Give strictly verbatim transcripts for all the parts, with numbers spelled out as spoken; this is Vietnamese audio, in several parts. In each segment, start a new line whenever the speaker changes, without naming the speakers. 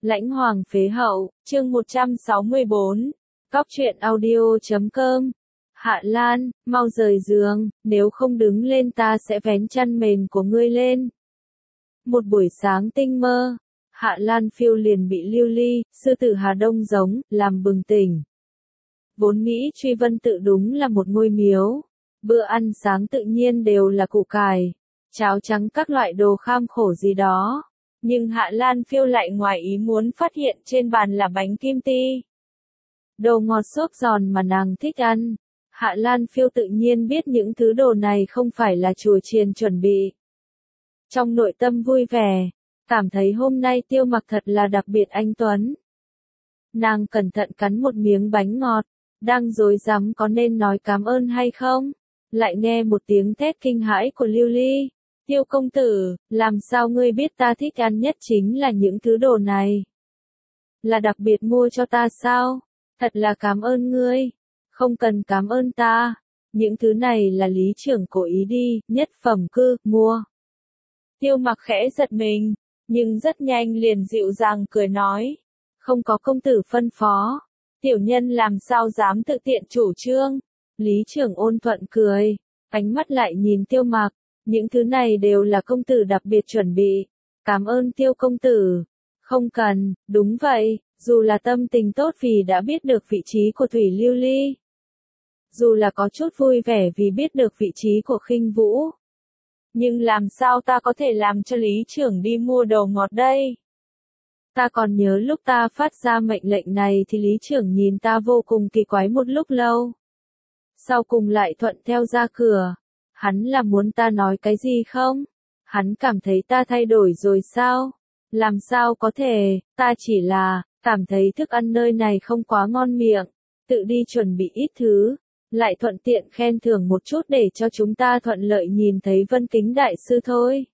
Lãnh Hoàng phế hậu, chương một trăm sáu mươi bốn. Cóc truyện audio chấm com. Hạ Lan, mau rời giường, nếu không đứng lên ta sẽ vén chăn mền của ngươi lên. Một buổi sáng tinh mơ, Hạ Lan phiêu liền bị Lưu Ly, sư tử Hà Đông giống, làm bừng tỉnh. Vốn nghĩ Truy Vân tự đúng là một ngôi miếu. Bữa ăn sáng tự nhiên đều là củ cải, cháo trắng các loại đồ kham khổ gì đó. Nhưng Hạ Lan phiêu lại ngoài ý muốn phát hiện trên bàn là bánh kim ti. Đồ ngọt xốp giòn mà nàng thích ăn. Hạ Lan phiêu tự nhiên biết những thứ đồ này không phải là chùa chiền chuẩn bị. Trong nội tâm vui vẻ, cảm thấy hôm nay Tiêu Mặc thật là đặc biệt anh tuấn. Nàng cẩn thận cắn một miếng bánh ngọt, đang rối rắm có nên nói cảm ơn hay không. Lại nghe một tiếng thét kinh hãi của Lưu Ly. Tiêu công tử, làm sao ngươi biết ta thích ăn nhất chính là những thứ đồ này? Là đặc biệt mua cho ta sao? Thật là cảm ơn ngươi. Không cần cảm ơn ta. Những thứ này là lý trưởng cố ý đi, nhất phẩm cư, mua. Tiêu Mặc khẽ giật mình, nhưng rất nhanh liền dịu dàng cười nói. Không có công tử phân phó. Tiểu nhân làm sao dám tự tiện chủ trương. Lý trưởng ôn thuận cười, ánh mắt lại nhìn Tiêu Mặc. Những thứ này đều là công tử đặc biệt chuẩn bị. Cảm ơn Tiêu công tử. Không cần, đúng vậy, dù là tâm tình tốt vì đã biết được vị trí của Thủy Lưu Ly. Dù là có chút vui vẻ vì biết được vị trí của Khinh Vũ. Nhưng làm sao ta có thể làm cho lý trưởng đi mua đồ ngọt đây? Ta còn nhớ lúc ta phát ra mệnh lệnh này thì lý trưởng nhìn ta vô cùng kỳ quái một lúc lâu. Sau cùng lại thuận theo ra cửa. Hắn là muốn ta nói cái gì không? Hắn cảm thấy ta thay đổi rồi sao? Làm sao có thể, ta chỉ là, cảm thấy thức ăn nơi này không quá ngon miệng. Tự đi chuẩn bị ít thứ, lại thuận tiện khen thưởng một chút để cho chúng ta thuận lợi nhìn thấy Vân Kính đại sư thôi.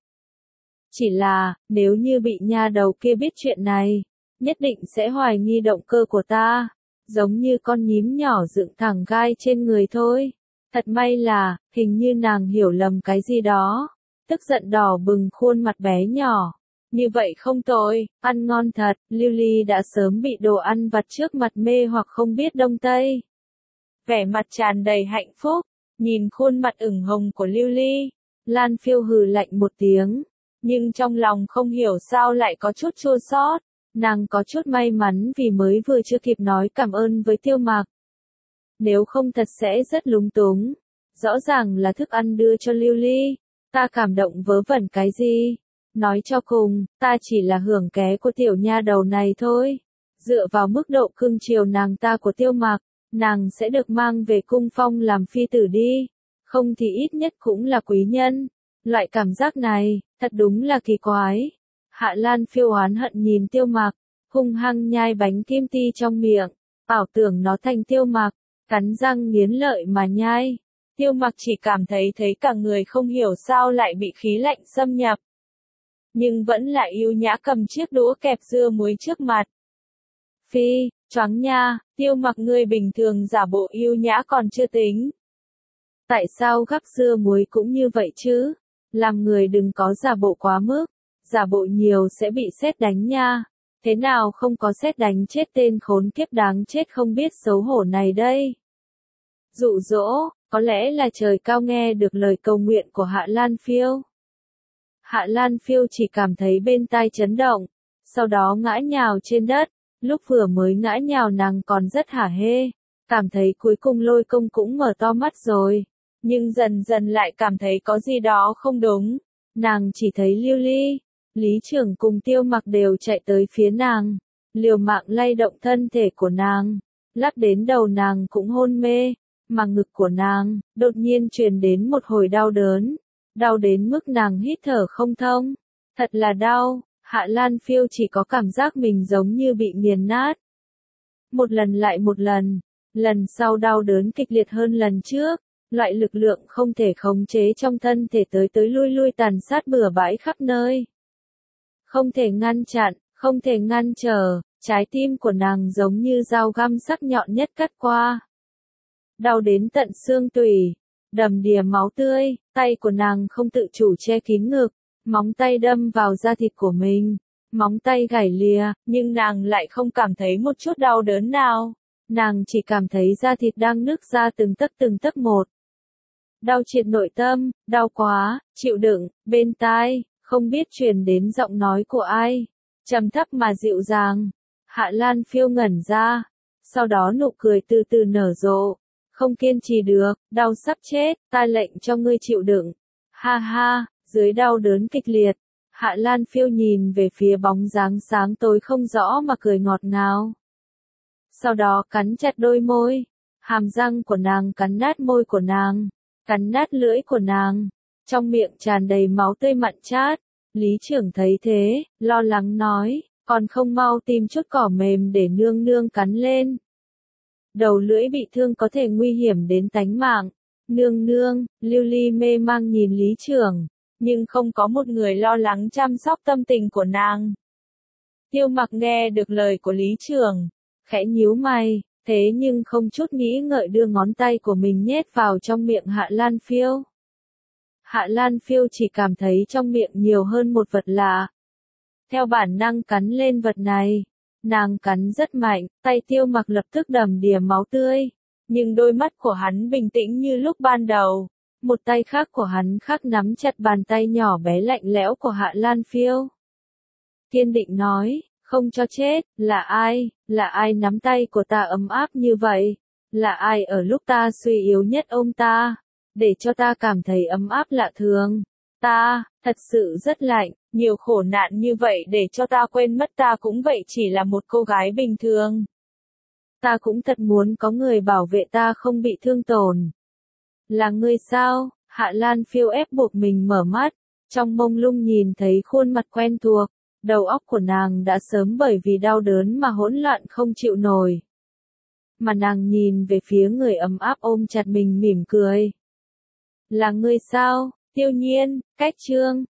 Chỉ là, nếu như bị nha đầu kia biết chuyện này, nhất định sẽ hoài nghi động cơ của ta. Giống như con nhím nhỏ dựng thẳng gai trên người thôi. Thật may là, hình như nàng hiểu lầm cái gì đó. Tức giận đỏ bừng khuôn mặt bé nhỏ. Như vậy không tồi, ăn ngon thật. Lưu Ly đã sớm bị đồ ăn vặt trước mặt mê hoặc không biết đông tây. Vẻ mặt tràn đầy hạnh phúc, nhìn khuôn mặt ửng hồng của Lưu Ly. Lan phiêu hừ lạnh một tiếng. Nhưng trong lòng không hiểu sao lại có chút chua xót. Nàng có chút may mắn vì mới vừa chưa kịp nói cảm ơn với Tiêu Mặc. Nếu không thật sẽ rất lúng túng. Rõ ràng là thức ăn đưa cho Lưu Ly. Ta cảm động vớ vẩn cái gì? Nói cho cùng, ta chỉ là hưởng ké của tiểu nha đầu này thôi. Dựa vào mức độ cưng chiều nàng ta của Tiêu Mặc, nàng sẽ được mang về cung phong làm phi tử đi. Không thì ít nhất cũng là quý nhân. Loại cảm giác này, thật đúng là kỳ quái. Hạ Lan phiêu oán hận nhìn Tiêu Mặc, hung hăng nhai bánh kim ti trong miệng, ảo tưởng nó thành Tiêu Mặc. Cắn răng nghiến lợi mà nhai. Tiêu Mặc chỉ cảm thấy thấy cả người không hiểu sao lại bị khí lạnh xâm nhập. Nhưng vẫn lại yêu nhã cầm chiếc đũa kẹp dưa muối trước mặt. Phi, choáng nha, Tiêu Mặc ngươi bình thường giả bộ yêu nhã còn chưa tính. Tại sao gắp dưa muối cũng như vậy chứ? Làm người đừng có giả bộ quá mức. Giả bộ nhiều sẽ bị sét đánh nha. Thế nào không có sét đánh chết tên khốn kiếp đáng chết không biết xấu hổ này đây? Dụ dỗ, có lẽ là trời cao nghe được lời cầu nguyện của Hạ Lan phiêu. Hạ Lan phiêu chỉ cảm thấy bên tai chấn động, sau đó ngã nhào trên đất. Lúc vừa mới ngã nhào nàng còn rất hả hê, cảm thấy cuối cùng Lôi Công cũng mở to mắt rồi. Nhưng dần dần lại cảm thấy có gì đó không đúng. Nàng chỉ thấy Lưu Ly, Lý trưởng cùng Tiêu Mặc đều chạy tới phía nàng, liều mạng lay động thân thể của nàng, lắc đến đầu nàng cũng hôn mê, mà ngực của nàng đột nhiên truyền đến một hồi đau đớn, đau đến mức nàng hít thở không thông, thật là đau. Hạ Lan phiêu chỉ có cảm giác mình giống như bị nghiền nát. Một lần lại một lần, lần sau đau đớn kịch liệt hơn lần trước. Loại lực lượng không thể khống chế trong thân thể tới tới lui lui tàn sát bừa bãi khắp nơi. Không thể ngăn chặn, không thể ngăn trở, trái tim của nàng giống như dao găm sắc nhọn nhất cắt qua. Đau đến tận xương tủy, đầm đìa máu tươi, tay của nàng không tự chủ che kín ngực, móng tay đâm vào da thịt của mình, móng tay gãy lìa, nhưng nàng lại không cảm thấy một chút đau đớn nào. Nàng chỉ cảm thấy da thịt đang nứt ra từng tấc từng tấc một. Đau triệt nội tâm, đau quá, chịu đựng, bên tai, không biết truyền đến giọng nói của ai. Trầm thấp mà dịu dàng. Hạ Lan Phiêu ngẩn ra. Sau đó nụ cười từ từ nở rộ. Không kiên trì được, đau sắp chết, ta lệnh cho ngươi chịu đựng. Ha ha, dưới đau đớn kịch liệt. Hạ Lan Phiêu nhìn về phía bóng dáng sáng tối không rõ mà cười ngọt ngào. Sau đó cắn chặt đôi môi. Hàm răng của nàng cắn nát môi của nàng. Cắn nát lưỡi của nàng. Trong miệng tràn đầy máu tươi mặn chát. Lý trưởng thấy thế, lo lắng nói, còn không mau tìm chút cỏ mềm để nương nương cắn lên. Đầu lưỡi bị thương có thể nguy hiểm đến tánh mạng. Nương nương, Lưu Ly mê mang nhìn Lý trưởng, nhưng không có một người lo lắng chăm sóc tâm tình của nàng. Tiêu Mặc nghe được lời của Lý trưởng, khẽ nhíu mày, thế nhưng không chút nghĩ ngợi đưa ngón tay của mình nhét vào trong miệng Hạ Lan Phiêu. Hạ Lan Phiêu chỉ cảm thấy trong miệng nhiều hơn một vật lạ. Theo bản năng cắn lên vật này. Nàng cắn rất mạnh, tay Tiêu Mặc lập tức đầm đìa máu tươi. Nhưng đôi mắt của hắn bình tĩnh như lúc ban đầu. Một tay khác của hắn khác nắm chặt bàn tay nhỏ bé lạnh lẽo của Hạ Lan Phiêu. Kiên định nói, không cho chết, là ai, là ai nắm tay của ta ấm áp như vậy? Là ai ở lúc ta suy yếu nhất ôm ta? Để cho ta cảm thấy ấm áp lạ thường. Ta, thật sự rất lạnh, nhiều khổ nạn như vậy để cho ta quên mất ta cũng vậy chỉ là một cô gái bình thường. Ta cũng thật muốn có người bảo vệ ta không bị thương tổn. Là ngươi sao? Hạ Lan Phiêu ép buộc mình mở mắt, trong mông lung nhìn thấy khuôn mặt quen thuộc, đầu óc của nàng đã sớm bởi vì đau đớn mà hỗn loạn không chịu nổi. Mà nàng nhìn về phía người ấm áp ôm chặt mình mỉm cười. Là ngươi sao? Tiêu Nhiên, Cách Chương,